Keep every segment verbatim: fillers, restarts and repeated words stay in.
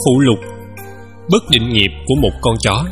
Phụ lục: bất định nghiệp của một con chó.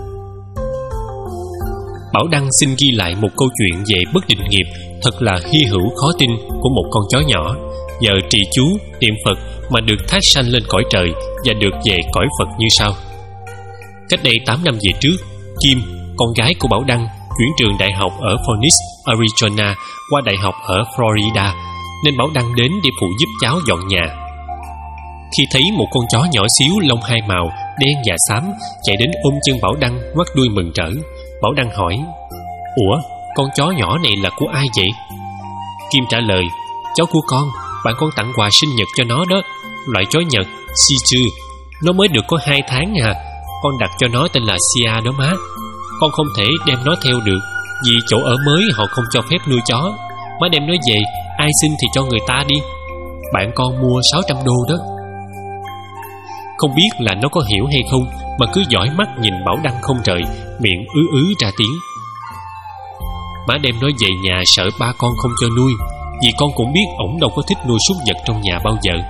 Bảo Đăng xin ghi lại một câu chuyện về bất định nghiệp thật là hy hữu khó tin của một con chó nhỏ, nhờ trì chú, niệm Phật mà được thác sanh lên cõi trời và được về cõi Phật như sau. Cách đây tám năm về trước, Kim, con gái của Bảo Đăng, chuyển trường đại học ở Phoenix, Arizona qua đại học ở Florida, nên Bảo Đăng đến để phụ giúp cháu dọn nhà. Khi thấy một con chó nhỏ xíu lông hai màu, đen và xám, chạy đến ôm chân Bảo Đăng ngoắt đuôi mừng rỡ, Bảo Đăng hỏi: "Ủa, con chó nhỏ này là của ai vậy?" Kim trả lời: "Cháu của con, bạn con tặng quà sinh nhật cho nó đó. Loại chó Nhật, Shih Tzu. Nó mới được có hai tháng à. Con đặt cho nó tên là Sia đó má. Con không thể đem nó theo được, vì chỗ ở mới họ không cho phép nuôi chó. Má đem nó về, ai xin thì cho người ta đi. Bạn con mua sáu trăm đô đó." Không biết là nó có hiểu hay không mà cứ dõi mắt nhìn Bảo Đăng không rời, miệng ứ ứ ra tiếng. "Má đem nó về nhà sợ ba con không cho nuôi, vì con cũng biết ổng đâu có thích nuôi súc vật trong nhà bao giờ."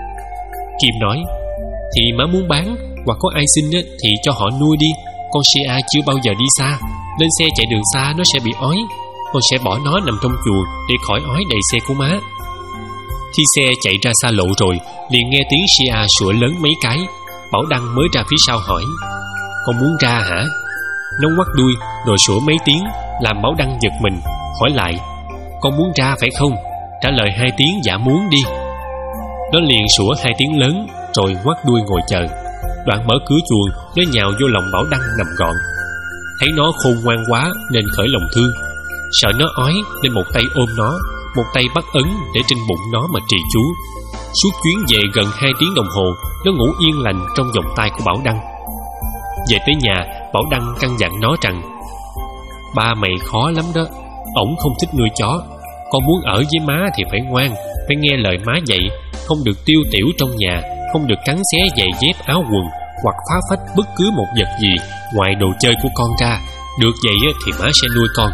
Kim nói: "Thì má muốn bán, hoặc có ai xin thì cho họ nuôi đi. Con Sia chưa bao giờ đi xa, lên xe chạy đường xa nó sẽ bị ói. Con sẽ bỏ nó nằm trong chuồng để khỏi ói đầy xe của má." Khi xe chạy ra xa lộ rồi, liền nghe tiếng Sia sủa lớn mấy cái. Bảo Đăng mới ra phía sau hỏi: "Con muốn ra hả?" Nó ngoắt đuôi rồi sủa mấy tiếng, làm Bảo Đăng giật mình, hỏi lại: "Con muốn ra phải không?" Trả lời hai tiếng dạ muốn đi. Nó liền sủa hai tiếng lớn rồi ngoắt đuôi ngồi chờ. Đoạn mở cửa chuồng, nó nhào vô lòng Bảo Đăng nằm gọn. Thấy nó khôn ngoan quá nên khởi lòng thương. Sợ nó ói nên một tay ôm nó, một tay bắt ấn để trên bụng nó mà trì chú. Suốt chuyến về gần hai tiếng đồng hồ, nó ngủ yên lành trong vòng tay của Bảo Đăng. Về tới nhà, Bảo Đăng căn dặn nó rằng: "Ba mày khó lắm đó. Ổng không thích nuôi chó. Con muốn ở với má thì phải ngoan, phải nghe lời má dạy, không được tiêu tiểu trong nhà, không được cắn xé giày dép áo quần, hoặc phá phách bất cứ một vật gì ngoài đồ chơi của con ra. Được vậy thì má sẽ nuôi con."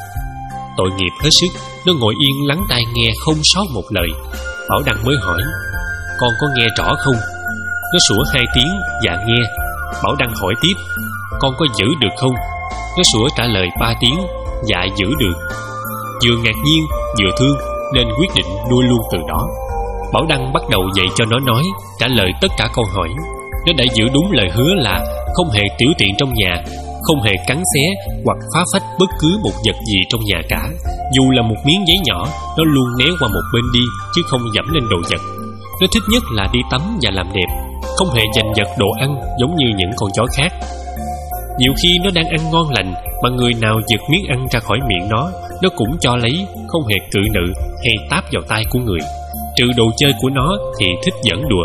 Tội nghiệp hết sức, nó ngồi yên lắng tai nghe không sót một lời. Bảo Đăng mới hỏi: "Con có nghe rõ không?" Nó sủa hai tiếng dạ nghe. Bảo Đăng hỏi tiếp: "Con có giữ được không?" Nó sủa trả lời ba tiếng dạ giữ được. Vừa ngạc nhiên vừa thương nên quyết định nuôi luôn từ đó. Bảo Đăng bắt đầu dạy cho nó nói, trả lời tất cả câu hỏi. Nó đã giữ đúng lời hứa là không hề tiểu tiện trong nhà, không hề cắn xé hoặc phá phách bất cứ một vật gì trong nhà cả. Dù là một miếng giấy nhỏ, nó luôn né qua một bên đi, chứ không dẫm lên đồ vật. Nó thích nhất là đi tắm và làm đẹp, không hề giành giật đồ ăn giống như những con chó khác. Nhiều khi nó đang ăn ngon lành, mà người nào giật miếng ăn ra khỏi miệng nó, nó cũng cho lấy, không hề cự nữ hay táp vào tay của người. Trừ đồ chơi của nó thì thích giỡn đùa.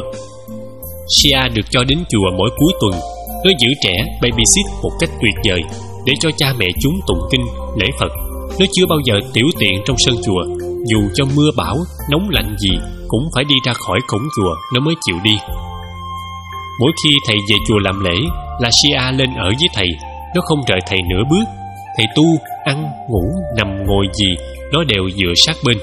Sia được cho đến chùa mỗi cuối tuần. Nó giữ trẻ babysit một cách tuyệt vời, để cho cha mẹ chúng tụng kinh, lễ Phật. Nó chưa bao giờ tiểu tiện trong sân chùa. Dù cho mưa bão, nóng lạnh gì, cũng phải đi ra khỏi cổng chùa nó mới chịu đi. Mỗi khi thầy về chùa làm lễ là Sia lên ở với thầy. Nó không rời thầy nửa bước. Thầy tu, ăn, ngủ, nằm, ngồi gì, nó đều dựa sát bên.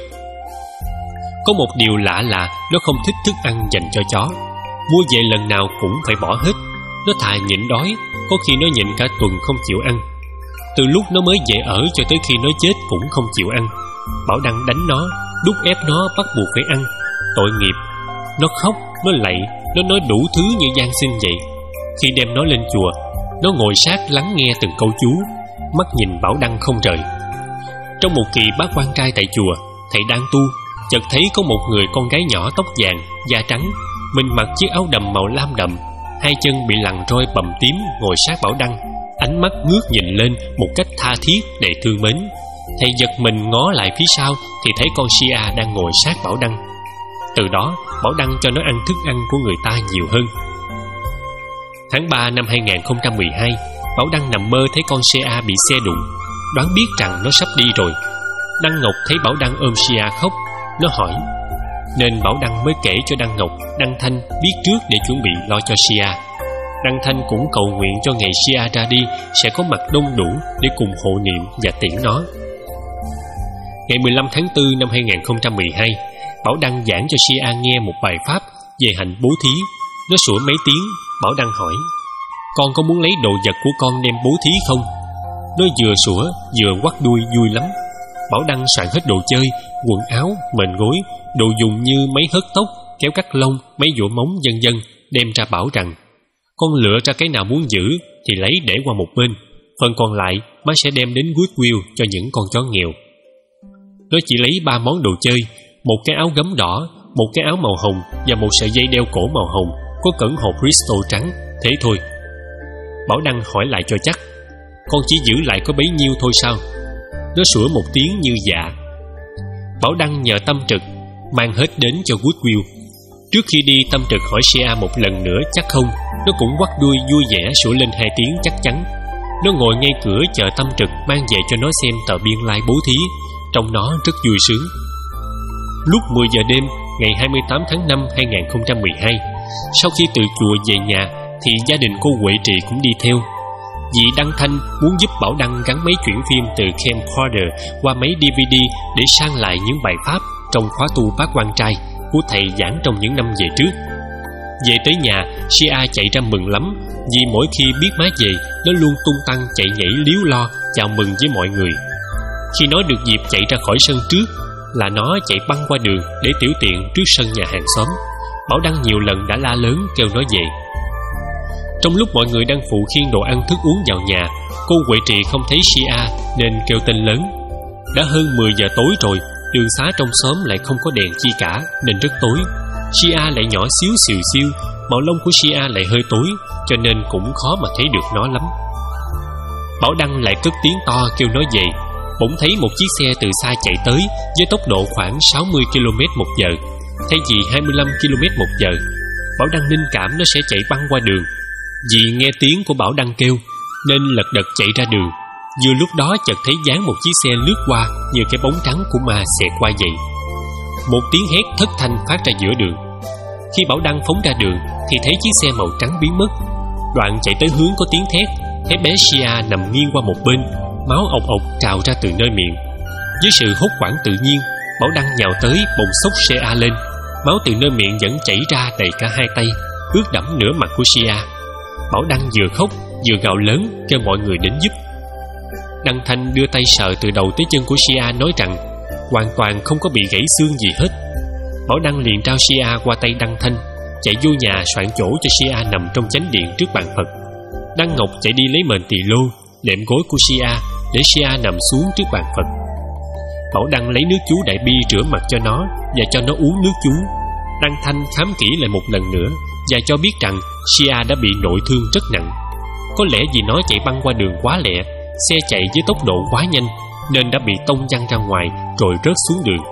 Có một điều lạ là nó không thích thức ăn dành cho chó. Mua về lần nào cũng phải bỏ hết. Nó thà nhịn đói, có khi nó nhịn cả tuần không chịu ăn. Từ lúc nó mới về ở cho tới khi nó chết cũng không chịu ăn. Bảo Đăng đánh nó, đút ép nó bắt buộc phải ăn. Tội nghiệp. Nó khóc, nó lạy, nó nói đủ thứ như van xin vậy. Khi đem nó lên chùa, nó ngồi sát lắng nghe từng câu chú, mắt nhìn Bảo Đăng không rời. Trong một kỳ bác quan trai tại chùa, thầy đang tu, chợt thấy có một người con gái nhỏ tóc vàng, da trắng, mình mặc chiếc áo đầm màu lam đậm, hai chân bị lằn roi bầm tím, ngồi sát Bảo Đăng, ánh mắt ngước nhìn lên một cách tha thiết đầy thương mến. Thầy giật mình ngó lại phía sau thì thấy con Sia đang ngồi sát Bảo Đăng. Từ đó, Bảo Đăng cho nó ăn thức ăn của người ta nhiều hơn. Tháng ba năm hai nghìn không trăm mười hai, Bảo Đăng nằm mơ thấy con Sia bị xe đụng, đoán biết rằng nó sắp đi rồi. Đăng Ngọc thấy Bảo Đăng ôm Sia khóc, nó hỏi, nên Bảo Đăng mới kể cho Đăng Ngọc, Đăng Thanh biết trước để chuẩn bị lo cho Sia. Đăng Thanh cũng cầu nguyện cho ngày Sia ra đi sẽ có mặt đông đủ để cùng hộ niệm và tiễn nó. Ngày mười lăm tháng tư năm hai nghìn không trăm mười hai, Bảo Đăng giảng cho Sia nghe một bài pháp về hạnh bố thí. Nó sủa mấy tiếng. Bảo Đăng hỏi: Con có muốn lấy đồ vật của con đem bố thí không? Nó vừa sủa vừa quắt đuôi vui lắm. Bảo Đăng soạn hết đồ chơi, quần áo, mền gối, đồ dùng như máy hớt tóc, kéo cắt lông, máy dũa móng vân vân, đem ra bảo rằng: Con lựa ra cái nào muốn giữ thì lấy để qua một bên, phần còn lại má sẽ đem đến Goodwill cho những con chó nghèo. Nó chỉ lấy ba món đồ chơi, một cái áo gấm đỏ, một cái áo màu hồng và một sợi dây đeo cổ màu hồng có cẩn hột crystal trắng, thế thôi. Bảo Đăng hỏi lại cho chắc: Con chỉ giữ lại có bấy nhiêu thôi sao? Nó sủa một tiếng như dạ. Bảo Đăng nhờ Tâm Trực mang hết đến cho Goodwill. Trước khi đi, Tâm Trực hỏi Sia một lần nữa chắc không. Nó cũng quắt đuôi vui vẻ sủa lên hai tiếng chắc chắn. Nó ngồi ngay cửa chờ Tâm Trực mang về cho nó xem tờ biên lai bố thí. Trong nó rất vui sướng. Lúc mười giờ đêm ngày hai mươi tám tháng năm hai nghìn không trăm mười hai, sau khi từ chùa về nhà thì gia đình cô Huệ Trì cũng đi theo. Dì Đăng Thanh muốn giúp Bảo Đăng gắn mấy chuyển phim từ camcorder qua máy đê vê đê để sang lại những bài pháp trong khóa tu Bác Quan Trai của thầy giảng trong những năm về trước. Về tới nhà, Sia chạy ra mừng lắm, vì mỗi khi biết má về, nó luôn tung tăng chạy nhảy líu lo chào mừng với mọi người. Khi nó được dịp chạy ra khỏi sân trước là nó chạy băng qua đường để tiểu tiện trước sân nhà hàng xóm. Bảo Đăng nhiều lần đã la lớn kêu nó về. Trong lúc mọi người đang phụ khiêng đồ ăn thức uống vào nhà, cô Huệ Trì không thấy Sia nên kêu tên lớn. Đã hơn mười giờ tối rồi, đường xá trong xóm lại không có đèn chi cả nên rất tối. Sia lại nhỏ xíu xìu xiu, màu lông của Sia lại hơi tối, cho nên cũng khó mà thấy được nó lắm. Bảo Đăng lại cất tiếng to kêu nó về. Bỗng thấy một chiếc xe từ xa chạy tới với tốc độ khoảng sáu mươi ki lô mét một giờ, thay vì hai mươi lăm ki lô mét một giờ. Bảo Đăng linh cảm nó sẽ chạy băng qua đường. Vì nghe tiếng của Bảo Đăng kêu nên lật đật chạy ra đường. Vừa lúc đó chợt thấy dáng một chiếc xe lướt qua như cái bóng trắng của ma xẹt qua vậy. Một tiếng hét thất thanh phát ra giữa đường. Khi Bảo Đăng phóng ra đường thì thấy chiếc xe màu trắng biến mất. Đoạn chạy tới hướng có tiếng thét, thấy bé Sia nằm nghiêng qua một bên, máu ộc ộc trào ra từ nơi miệng. Với sự hốt hoảng tự nhiên, Bảo Đăng nhào tới bồng xốc Sia lên. Máu từ nơi miệng vẫn chảy ra đầy cả hai tay, ướt đẫm nửa mặt của Sia. Bảo Đăng vừa khóc vừa gào lớn kêu mọi người đến giúp. Đăng Thanh đưa tay sờ từ đầu tới chân của Sia, nói rằng hoàn toàn không có bị gãy xương gì hết. Bảo Đăng liền trao Sia qua tay Đăng Thanh, chạy vô nhà soạn chỗ cho Sia nằm trong chánh điện trước bàn Phật. Đăng Ngọc chạy đi lấy mền tỳ lô, đệm gối của Sia để Sia nằm xuống trước bàn Phật. Bảo Đăng lấy nước chú Đại Bi rửa mặt cho nó và cho nó uống nước chú. Đăng Thanh khám kỹ lại một lần nữa và cho biết rằng Sia đã bị nội thương rất nặng. Có lẽ vì nó chạy băng qua đường quá lẹ, xe chạy với tốc độ quá nhanh nên đã bị tông văng ra ngoài rồi rớt xuống đường.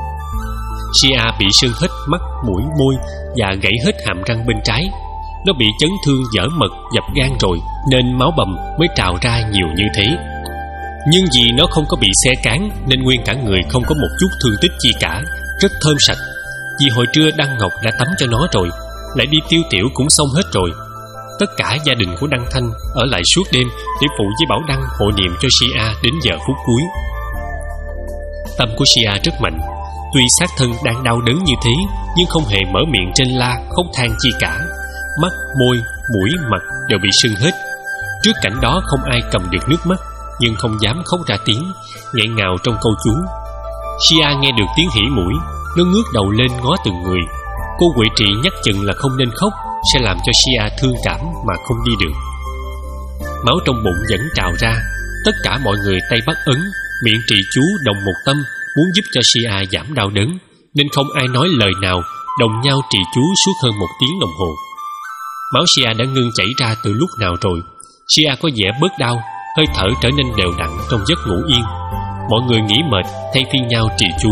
Sia bị sưng hết mắt, mũi, môi và gãy hết hàm răng bên trái. Nó bị chấn thương vỡ mật, dập gan rồi nên máu bầm mới trào ra nhiều như thế. Nhưng vì nó không có bị xe cán nên nguyên cả người không có một chút thương tích chi cả, rất thơm sạch. Vì hồi trưa Đăng Ngọc đã tắm cho nó rồi, lại đi tiêu tiểu cũng xong hết rồi. Tất cả gia đình của Đăng Thanh ở lại suốt đêm để phụ với Bảo Đăng hộ niệm cho Sia đến giờ phút cuối. Tâm của Sia rất mạnh. Tuy xác thân đang đau đớn như thế nhưng không hề mở miệng trên la khóc than chi cả. Mắt, môi, mũi, mặt đều bị sưng hết. Trước cảnh đó không ai cầm được nước mắt, nhưng không dám khóc ra tiếng, nghẹn ngào trong câu chú. Sia nghe được tiếng hỉ mũi, nó ngước đầu lên ngó từng người. Cô Huệ Trì nhắc chừng là không nên khóc, sẽ làm cho Sia thương cảm mà không đi được. Máu trong bụng vẫn trào ra. Tất cả mọi người tay bắt ấn, miệng trì chú đồng một tâm, muốn giúp cho Sia giảm đau đớn, nên không ai nói lời nào, đồng nhau trì chú suốt hơn một tiếng đồng hồ. Máu Sia đã ngưng chảy ra từ lúc nào rồi. Sia có vẻ bớt đau, hơi thở trở nên đều đặn trong giấc ngủ yên. Mọi người nghỉ mệt thay phiên nhau trì chú.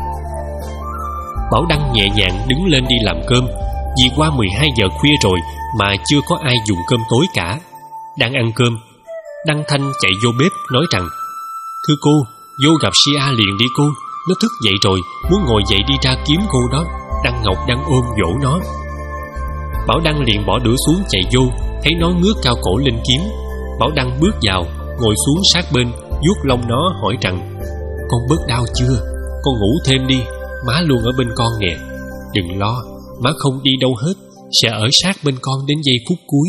Bảo Đăng nhẹ nhàng đứng lên đi làm cơm, vì qua mười hai giờ khuya rồi mà chưa có ai dùng cơm tối cả. Đang ăn cơm, Đăng Thanh chạy vô bếp nói rằng: "Thưa cô, vô gặp Sia liền đi cô, nó thức dậy rồi, muốn ngồi dậy đi ra kiếm cô đó. Đăng Ngọc đang ôm dỗ nó." Bảo Đăng liền bỏ đũa xuống chạy vô, thấy nó ngước cao cổ lên kiếm. Bảo Đăng bước vào, ngồi xuống sát bên, vuốt lông nó hỏi rằng: "Con bớt đau chưa? Con ngủ thêm đi, má luôn ở bên con nè. Đừng lo, má không đi đâu hết, sẽ ở sát bên con đến giây phút cuối.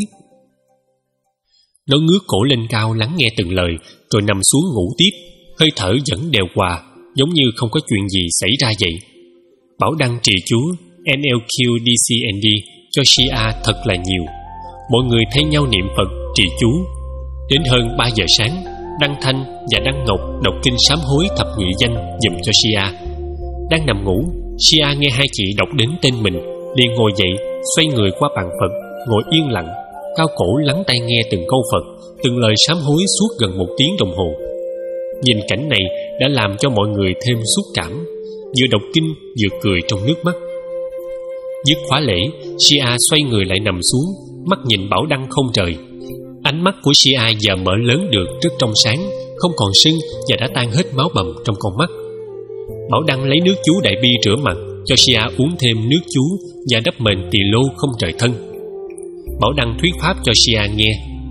Nó ngước cổ lên cao lắng nghe từng lời, rồi nằm xuống ngủ tiếp, hơi thở vẫn đều hòa, giống như không có chuyện gì xảy ra vậy. Bảo Đăng trì chú en lờ quy đê xê en đê cho Shia thật là nhiều. Mọi người thay nhau niệm Phật, trì chú. Đến hơn ba giờ sáng, Đăng Thanh và Đăng Ngọc đọc kinh sám hối thập nhị danh dùm cho Shia. Đang nằm ngủ, Shia nghe hai chị đọc đến tên mình, liền ngồi dậy, xoay người qua bàn Phật, ngồi yên lặng, cao cổ lắng tai nghe từng câu Phật, từng lời sám hối suốt gần một tiếng đồng hồ. Nhìn cảnh này đã làm cho mọi người thêm xúc cảm, vừa đọc kinh vừa cười trong nước mắt. Dứt khóa lễ, Shia xoay người lại nằm xuống, mắt nhìn Bảo Đăng không rời. Ánh mắt của Shia giờ mở lớn được rất trong sáng, không còn sưng và đã tan hết máu bầm trong con mắt. Bảo Đăng lấy nước chú đại bi rửa mặt, cho Shia uống thêm nước chú và đắp mền tỳ lô không rời thân. Bảo Đăng thuyết pháp cho Shia nghe.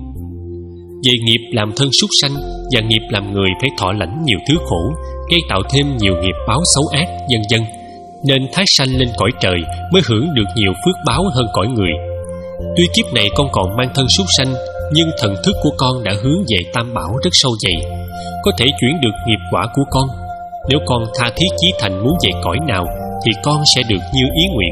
Về nghiệp làm thân súc sanh và nghiệp làm người phải thọ lãnh nhiều thứ khổ, gây tạo thêm nhiều nghiệp báo xấu ác, vân vân, nên thác sanh lên cõi trời mới hưởng được nhiều phước báo hơn cõi người. Tuy kiếp này con còn mang thân súc sanh, nhưng thần thức của con đã hướng về Tam Bảo rất sâu dày, có thể chuyển được nghiệp quả của con. Nếu con tha thiết chí thành muốn về cõi nào thì con sẽ được như ý nguyện.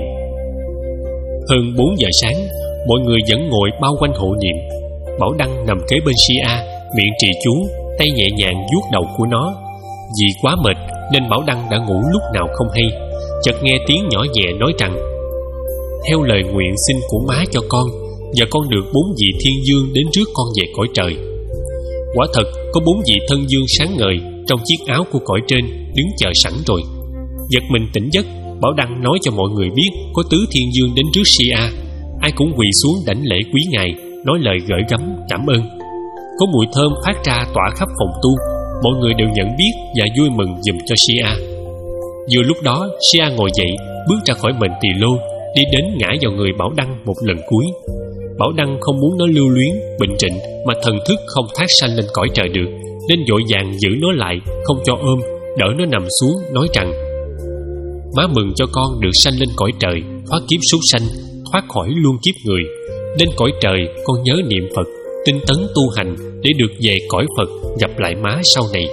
Hơn bốn giờ sáng, mọi người vẫn ngồi bao quanh hộ niệm. Bảo Đăng nằm kế bên Shia, miệng trì chú, tay nhẹ nhàng vuốt đầu của nó. Vì quá mệt nên Bảo Đăng đã ngủ lúc nào không hay. Chợt nghe tiếng nhỏ nhẹ nói rằng: theo lời nguyện xin của má cho con, và con được bốn vị thiên dương đến rước con về cõi trời. Quả thật có bốn vị thân dương sáng ngời trong chiếc áo của cõi trên đứng chờ sẵn rồi. Giật mình tỉnh giấc, Bảo Đăng nói cho mọi người biết có tứ thiên dương đến rước Shia. Ai cũng quỳ xuống đảnh lễ quý ngài, nói lời gửi gắm cảm ơn. Có mùi thơm phát ra tỏa khắp phòng tu. Mọi người đều nhận biết và vui mừng giùm cho Shia. Vừa lúc đó, Shia ngồi dậy, bước ra khỏi mền tỳ lô, đi đến ngã vào người Bảo Đăng một lần cuối. Bảo Đăng không muốn nó lưu luyến, bệnh trịnh mà thần thức không thác sanh lên cõi trời được, nên vội vàng giữ nó lại, không cho ôm, đỡ nó nằm xuống, nói rằng: má mừng cho con được sanh lên cõi trời, thoát kiếp súc sanh, thoát khỏi luôn kiếp người. Đến cõi trời con nhớ niệm Phật, tinh tấn tu hành để được về cõi Phật gặp lại má sau này.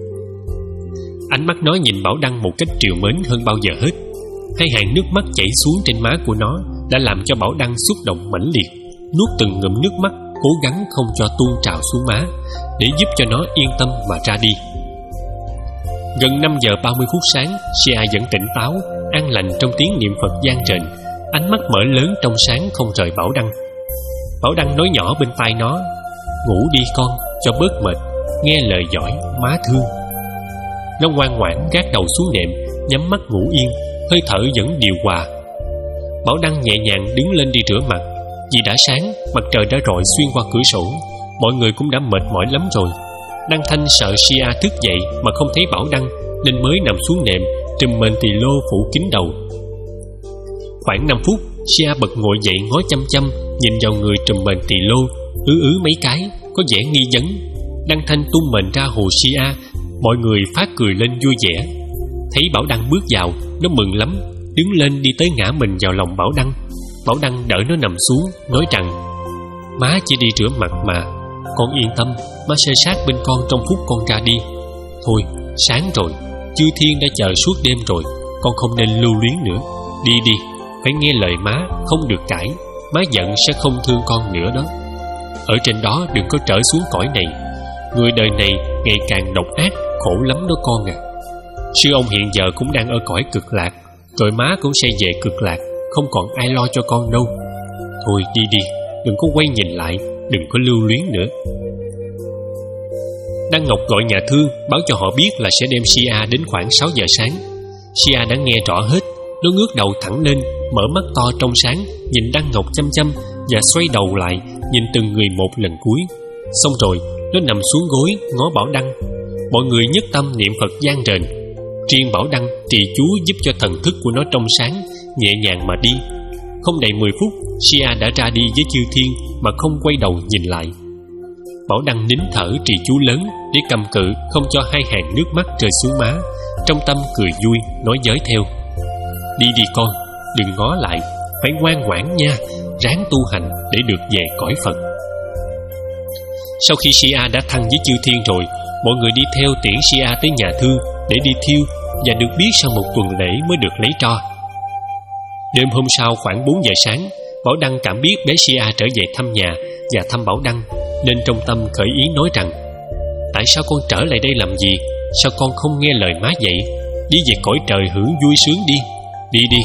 Ánh mắt nó nhìn Bảo Đăng một cách trìu mến hơn bao giờ hết. Hai hàng nước mắt chảy xuống trên má của nó đã làm cho Bảo Đăng xúc động mãnh liệt, nuốt từng ngụm nước mắt, cố gắng không cho tuôn trào xuống má, để giúp cho nó yên tâm mà ra đi. Gần năm giờ ba mươi phút sáng, Shia vẫn tỉnh táo, an lành trong tiếng niệm Phật vang rền, ánh mắt mở lớn trong sáng không rời Bảo Đăng. Bảo Đăng nói nhỏ bên tai nó: ngủ đi con, cho bớt mệt, nghe lời giỏi, má thương. Nó ngoan ngoãn gác đầu xuống nệm, nhắm mắt ngủ yên, hơi thở vẫn điều hòa. Bảo Đăng nhẹ nhàng đứng lên đi rửa mặt. Vì đã sáng, mặt trời đã rọi xuyên qua cửa sổ, mọi người cũng đã mệt mỏi lắm rồi. Đăng Thanh sợ Shia thức dậy mà không thấy Bảo Đăng, nên mới nằm xuống nệm, trùm mền tỳ lô phủ kín đầu. Khoảng năm phút, Shia bật ngồi dậy ngó chăm chăm, nhìn vào người trùm mền tỳ lô, ứ ứ mấy cái, có vẻ nghi vấn. Đăng Thanh tung mền ra hù Shia, mọi người phát cười lên vui vẻ. Thấy Bảo Đăng bước vào, nó mừng lắm, đứng lên đi tới ngã mình vào lòng Bảo Đăng. Bảo Đăng đỡ nó nằm xuống, nói rằng: má chỉ đi rửa mặt mà, con yên tâm, má sẽ sát bên con trong phút con ra đi. Thôi, sáng rồi, chư thiên đã chờ suốt đêm rồi, con không nên lưu luyến nữa. Đi đi, phải nghe lời má, không được cãi. Má giận sẽ không thương con nữa đó. Ở trên đó đừng có trở xuống cõi này. Người đời này ngày càng độc ác, khổ lắm đó con à. Sư ông hiện giờ cũng đang ở cõi cực lạc, rồi má cũng sẽ về cực lạc, không còn ai lo cho con đâu. Thôi đi đi, đừng có quay nhìn lại, đừng có lưu luyến nữa. Đăng Ngọc gọi nhà thương, báo cho họ biết là sẽ đem Shia đến khoảng sáu giờ sáng. Shia đã nghe rõ hết. Nó ngước đầu thẳng lên, mở mắt to trong sáng, nhìn Đăng Ngọc chăm chăm, và xoay đầu lại nhìn từng người một lần cuối. Xong rồi nó nằm xuống gối ngó Bảo Đăng. Mọi người nhất tâm niệm Phật vang rền. Riêng Bảo Đăng trì chú giúp cho thần thức của nó trong sáng, nhẹ nhàng mà đi. Không đầy mười phút, Shia đã ra đi với chư thiên mà không quay đầu nhìn lại. Bảo Đăng nín thở trì chú lớn để cầm cự không cho hai hàng nước mắt rơi xuống má, trong tâm cười vui nói giới theo: đi đi con, đừng ngó lại, phải ngoan ngoãn nha, ráng tu hành để được về cõi Phật. Sau khi Sia đã thăng với chư thiên rồi, mọi người đi theo tiễn Sia tới nhà thương để đi thiêu, và được biết sau một tuần lễ mới được lấy tro. Đêm hôm sau khoảng bốn giờ sáng, Bảo Đăng cảm biết bé Sia trở về thăm nhà và thăm Bảo Đăng, nên trong tâm khởi ý nói rằng: tại sao con trở lại đây làm gì? Sao con không nghe lời má vậy? Đi về cõi trời hưởng vui sướng đi. Đi đi.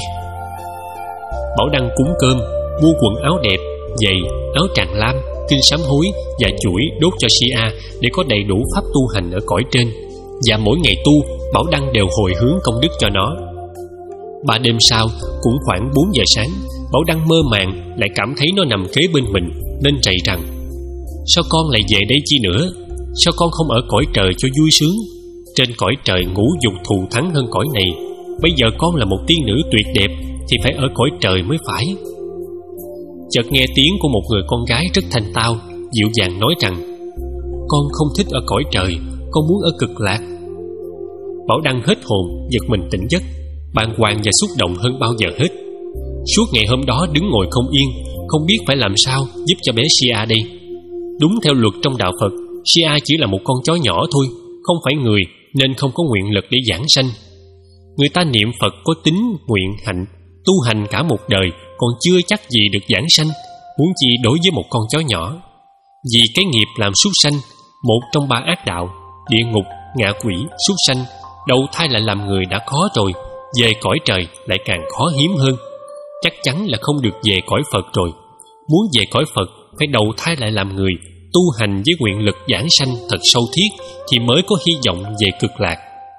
Bảo Đăng cúng cơm, mua quần áo đẹp, giày, áo tràng lam, kinh sám hối và chuỗi đốt cho Sia để có đầy đủ pháp tu hành ở cõi trên. Và mỗi ngày tu, Bảo Đăng đều hồi hướng công đức cho nó. Ba đêm sau, cũng khoảng bốn giờ sáng, Bảo Đăng mơ màng lại cảm thấy nó nằm kế bên mình, nên rầy rằng: sao con lại về đây chi nữa? Sao con không ở cõi trời cho vui sướng? Trên cõi trời ngũ dục thù thắng hơn cõi này. Bây giờ con là một tiên nữ tuyệt đẹp thì phải ở cõi trời mới phải. Chợt nghe tiếng của một người con gái rất thanh tao, dịu dàng nói rằng: con không thích ở cõi trời, con muốn ở cực lạc. Bảo Đăng hết hồn, giật mình tỉnh giấc, bàng hoàng và xúc động hơn bao giờ hết. Suốt ngày hôm đó đứng ngồi không yên, không biết phải làm sao giúp cho bé Sia đây. Đúng theo luật trong đạo Phật, Sia chỉ là một con chó nhỏ thôi, không phải người, nên không có nguyện lực để giảng sanh. Người ta niệm Phật có tính nguyện hạnh, tu hành cả một đời còn chưa chắc gì được giảng sanh, huống chi đối với một con chó nhỏ. Vì cái nghiệp làm súc sanh, một trong ba ác đạo, địa ngục, ngạ quỷ, súc sanh, đầu thai lại làm người đã khó rồi, về cõi trời lại càng khó hiếm hơn. Chắc chắn là không được về cõi Phật rồi. Muốn về cõi Phật phải đầu thai lại làm người, tu hành với nguyện lực giảng sanh thật sâu thiết thì mới có hy vọng về cực lạc.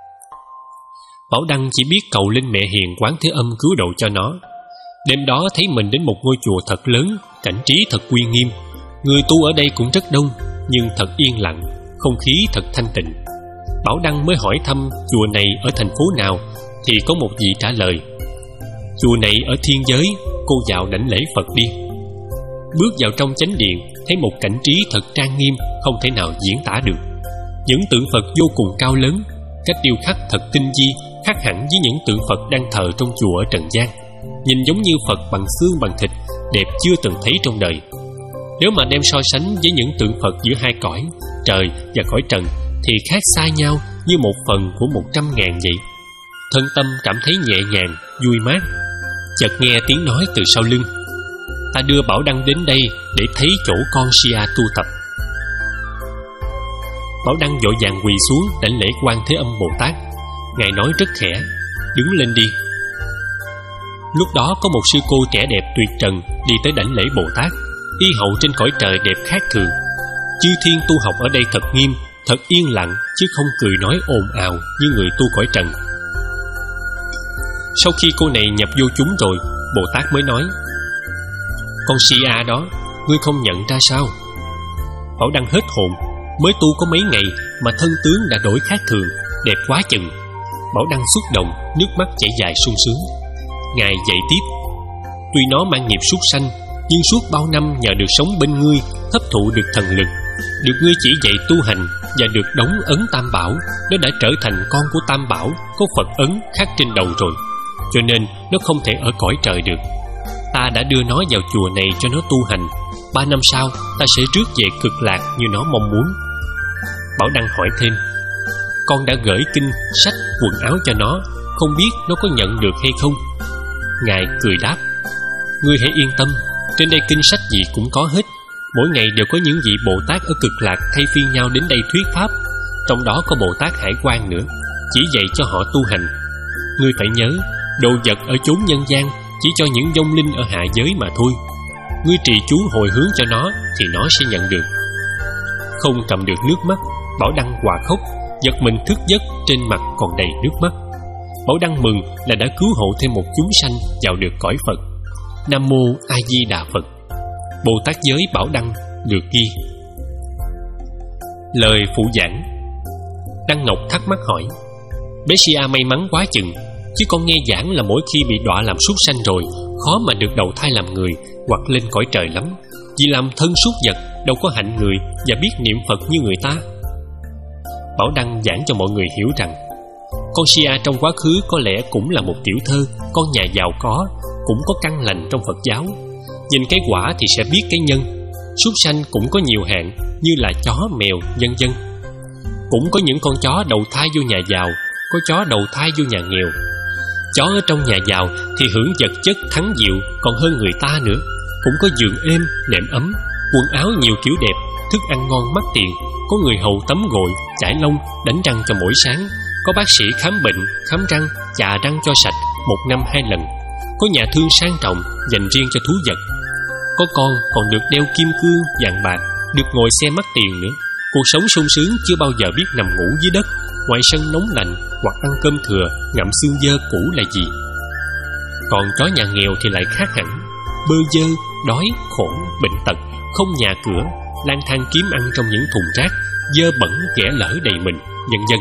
Bảo Đăng chỉ biết cầu lên mẹ hiền Quán Thế Âm cứu độ cho nó. Đêm đó thấy mình đến một ngôi chùa thật lớn, cảnh trí thật uy nghiêm. Người tu ở đây cũng rất đông, nhưng thật yên lặng, không khí thật thanh tịnh. Bảo Đăng mới hỏi thăm chùa này ở thành phố nào, thì có một vị trả lời: chùa này ở thiên giới, cô vào đảnh lễ Phật đi. Bước vào trong chánh điện, thấy một cảnh trí thật trang nghiêm, không thể nào diễn tả được. Những tượng Phật vô cùng cao lớn, cách điêu khắc thật tinh vi, khác hẳn với những tượng Phật đang thờ trong chùa ở trần gian. Nhìn giống như Phật bằng xương bằng thịt, đẹp chưa từng thấy trong đời. Nếu mà đem so sánh với những tượng Phật giữa hai cõi, trời và cõi trần, thì khác xa nhau như một phần của một trăm ngàn vậy. Thân tâm cảm thấy nhẹ nhàng, vui mát. Chợt nghe tiếng nói từ sau lưng: ta đưa Bảo Đăng đến đây để thấy chỗ con Sia tu tập. Bảo Đăng vội vàng quỳ xuống đảnh lễ Quan Thế Âm Bồ Tát. Ngài nói rất khẽ: đứng lên đi. Lúc đó có một sư cô trẻ đẹp tuyệt trần đi tới đảnh lễ Bồ Tát. Y hậu trên cõi trời đẹp khác thường. Chư thiên tu học ở đây thật nghiêm, thật yên lặng, chứ không cười nói ồn ào như người tu cõi trần. Sau khi cô này nhập vô chúng rồi, Bồ Tát mới nói: con Sia đó, ngươi không nhận ra sao? Bảo Đăng hết hồn. Mới tu có mấy ngày mà thân tướng đã đổi khác thường, đẹp quá chừng. Bảo Đăng xúc động, nước mắt chảy dài sung sướng. Ngài dạy tiếp: tuy nó mang nghiệp súc sanh, nhưng suốt bao năm nhờ được sống bên ngươi, hấp thụ được thần lực, được ngươi chỉ dạy tu hành và được đóng ấn Tam Bảo, nó đã trở thành con của Tam Bảo, có Phật ấn khắc trên đầu rồi. Cho nên nó không thể ở cõi trời được. Ta đã đưa nó vào chùa này cho nó tu hành. Ba năm sau ta sẽ rước về cực lạc như nó mong muốn. Bảo Đăng hỏi thêm: con đã gửi kinh, sách, quần áo cho nó, không biết nó có nhận được hay không? Ngài cười đáp: ngươi hãy yên tâm, trên đây kinh sách gì cũng có hết. Mỗi ngày đều có những vị Bồ Tát ở cực lạc thay phiên nhau đến đây thuyết pháp. Trong đó có Bồ Tát Hải Quan nữa, chỉ dạy cho họ tu hành. Ngươi phải nhớ, đồ vật ở chốn nhân gian chỉ cho những vong linh ở hạ giới mà thôi. Ngươi trì chú hồi hướng cho nó thì nó sẽ nhận được. Không cầm được nước mắt, Bảo Đăng hòa khóc, giật mình thức giấc, trên mặt còn đầy nước mắt. Bảo Đăng mừng là đã cứu hộ thêm một chúng sanh vào được cõi Phật. Nam Mô A Di Đà Phật. Bồ Tát giới Bảo Đăng được ghi. Lời phụ giảng. Đăng Ngọc thắc mắc hỏi: bé Sia may mắn quá chừng, chứ con nghe giảng là mỗi khi bị đọa làm súc sanh rồi, khó mà được đầu thai làm người hoặc lên cõi trời lắm. Vì làm thân súc vật, đâu có hạnh người và biết niệm Phật như người ta. Bảo Đăng giảng cho mọi người hiểu rằng con Sia trong quá khứ có lẽ cũng là một tiểu thơ, con nhà giàu có, cũng có căn lành trong Phật giáo. Nhìn cái quả thì sẽ biết cái nhân. Súc sanh cũng có nhiều hạng, như là chó, mèo, vân vân. Cũng có những con chó đầu thai vô nhà giàu, có chó đầu thai vô nhà nghèo. Chó ở trong nhà giàu thì hưởng vật chất thắng diệu còn hơn người ta nữa. Cũng có giường êm, nệm ấm, quần áo nhiều kiểu đẹp, thức ăn ngon mắc tiền. Có người hầu tắm gội, chải lông, đánh răng cho mỗi sáng. Có bác sĩ khám bệnh, khám răng, chà răng cho sạch một năm hai lần. Có nhà thương sang trọng dành riêng cho thú vật. Có con còn được đeo kim cương, vàng bạc, được ngồi xe mắc tiền nữa. Cuộc sống sung sướng chưa bao giờ biết nằm ngủ dưới đất, ngoài sân nóng lạnh, hoặc ăn cơm thừa, ngậm xương dơ cũ là gì. Còn chó nhà nghèo thì lại khác hẳn. Bơ vơ, đói, khổ, bệnh tật, không nhà cửa, lang thang kiếm ăn trong những thùng rác, dơ bẩn ghẻ lở đầy mình, vân vân.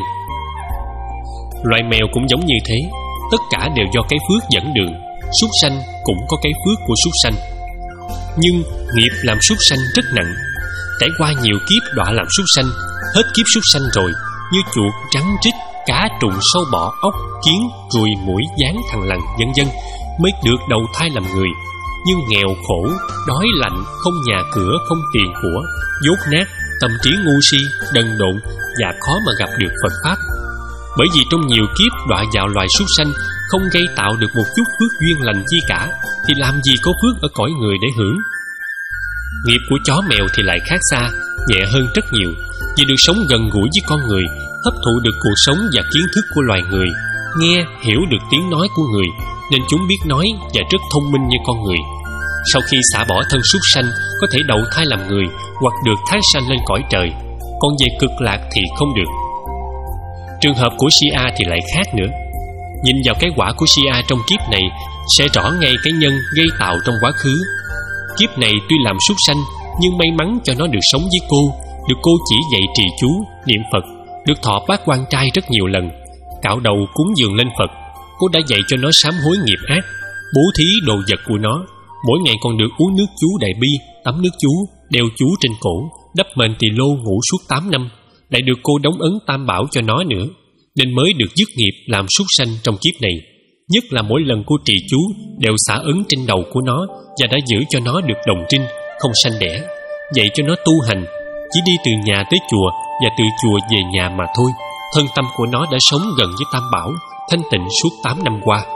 Loài mèo cũng giống như thế. Tất cả đều do cái phước dẫn đường. Súc sanh cũng có cái phước của súc sanh. Nhưng nghiệp làm súc sanh rất nặng. Trải qua nhiều kiếp đọa làm súc sanh, hết kiếp súc sanh rồi, như chuột, rắn, rít, cá, trùng, sâu bọ, ốc, kiến, ruồi, muỗi, gián, thằn lằn, vân vân, mới được đầu thai làm người. Nhưng nghèo khổ, đói lạnh, không nhà cửa, không tiền của, dốt nát, tâm trí ngu si, đần độn và khó mà gặp được Phật Pháp. Bởi vì trong nhiều kiếp đọa vào loài súc sanh, không gây tạo được một chút phước duyên lành chi cả, thì làm gì có phước ở cõi người để hưởng. Nghiệp của chó mèo thì lại khác xa, nhẹ hơn rất nhiều. Vì được sống gần gũi với con người, hấp thụ được cuộc sống và kiến thức của loài người, nghe, hiểu được tiếng nói của người, nên chúng biết nói và rất thông minh như con người. Sau khi xả bỏ thân súc sanh, có thể đầu thai làm người, hoặc được thác sanh lên cõi trời. Còn về cực lạc thì không được. Trường hợp của Sia thì lại khác nữa. Nhìn vào cái quả của Sia trong kiếp này, sẽ rõ ngay cái nhân gây tạo trong quá khứ. Kiếp này tuy làm súc sanh, nhưng may mắn cho nó được sống với cô, được cô chỉ dạy trì chú, niệm Phật, được thọ bát quan trai rất nhiều lần, cạo đầu cúng dường lên Phật. Cô đã dạy cho nó sám hối nghiệp ác, bố thí đồ vật của nó. Mỗi ngày còn được uống nước chú Đại Bi, tắm nước chú, đeo chú trên cổ, đắp mền tỳ lô ngủ suốt tám năm, lại được cô đóng ấn tam bảo cho nó nữa, nên mới được dứt nghiệp làm súc sanh trong kiếp này. Nhất là mỗi lần cô trì chú đều xả ấn trên đầu của nó, và đã giữ cho nó được đồng trinh, không sanh đẻ, dạy cho nó tu hành, chỉ đi từ nhà tới chùa và từ chùa về nhà mà thôi. Thân tâm của nó đã sống gần với tam bảo, thanh tịnh suốt tám năm qua.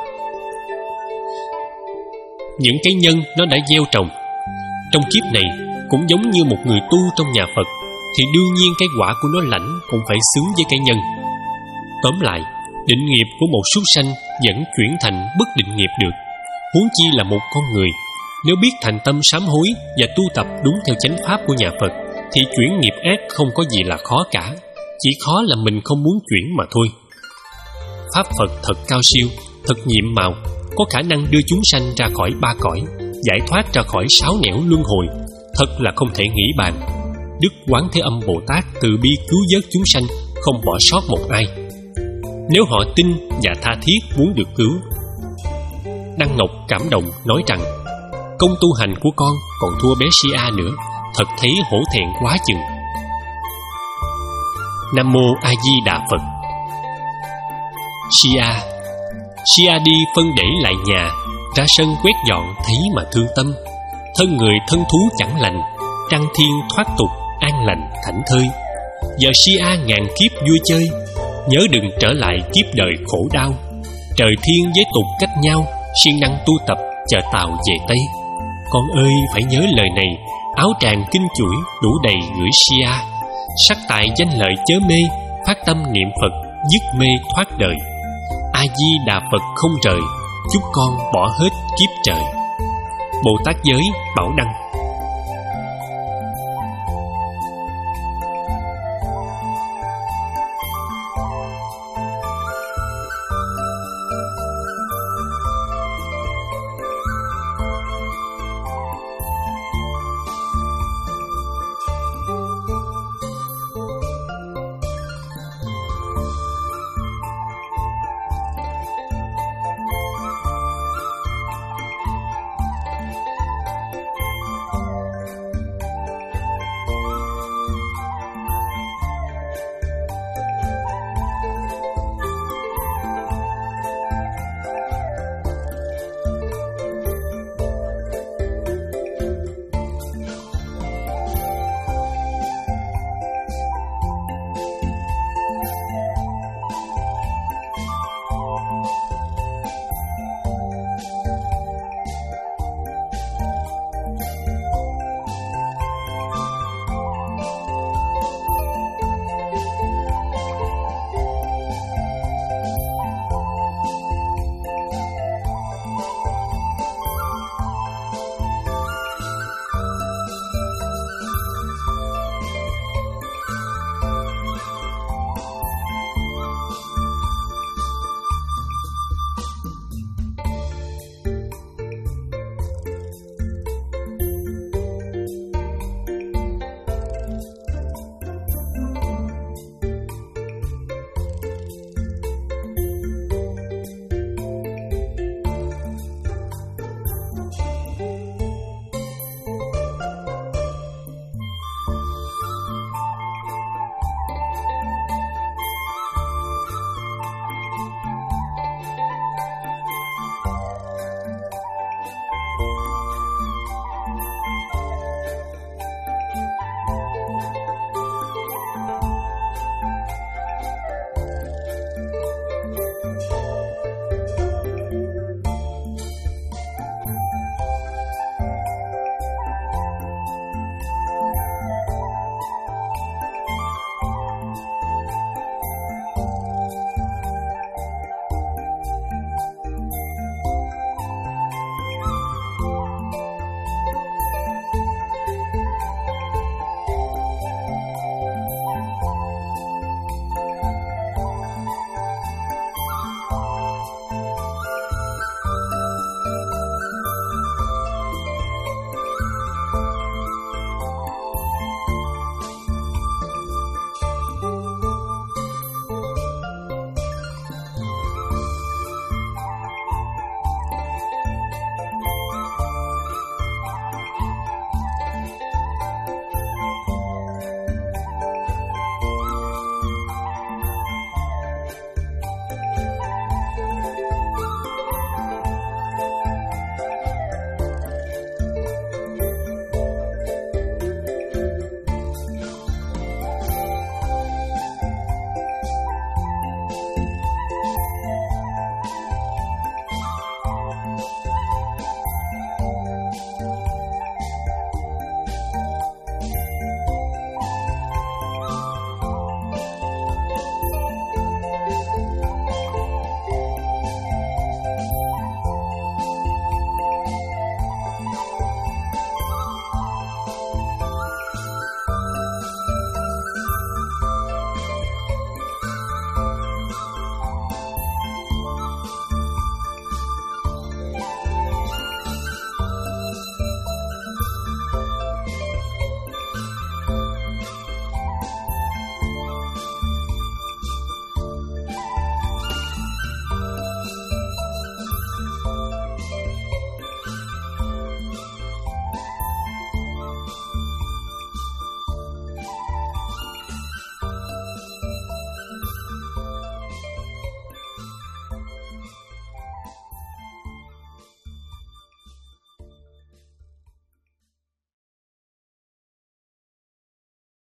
Những cái nhân nó đã gieo trồng trong kiếp này cũng giống như một người tu trong nhà Phật, thì đương nhiên cái quả của nó lãnh cũng phải xứng với cái nhân. Tóm lại, định nghiệp của một súc sanh vẫn chuyển thành bất định nghiệp được, huống chi là một con người. Nếu biết thành tâm sám hối và tu tập đúng theo chánh pháp của nhà Phật, thì chuyển nghiệp ác không có gì là khó cả, chỉ khó là mình không muốn chuyển mà thôi. Pháp Phật thật cao siêu, thật nhiệm màu, có khả năng đưa chúng sanh ra khỏi ba cõi, giải thoát ra khỏi sáu nẻo luân hồi, thật là không thể nghĩ bàn. Đức Quán Thế Âm Bồ Tát từ bi cứu vớt chúng sanh, không bỏ sót một ai, nếu họ tin và tha thiết muốn được cứu. Đăng Ngọc cảm động nói rằng, công tu hành của con còn thua bé Sia nữa, thật thấy hổ thẹn quá chừng. Nam Mô A Di Đà Phật. Sia Sia đi phân để lại nhà, ra sân quét dọn thấy mà thương tâm. Thân người thân thú chẳng lành, trăng thiên thoát tục, an lành thảnh thơi. Giờ Sia ngàn kiếp vui chơi, nhớ đừng trở lại kiếp đời khổ đau. Trời thiên với tục cách nhau, siêng năng tu tập chờ tàu về Tây. Con ơi phải nhớ lời này, áo tràng kinh chuỗi đủ đầy gửi Sia. Sắc tài danh lợi chớ mê, phát tâm niệm Phật dứt mê thoát đời. A Di Đà Phật không rời, chúc con bỏ hết kiếp trời. Bồ Tát Giới Bảo Đăng.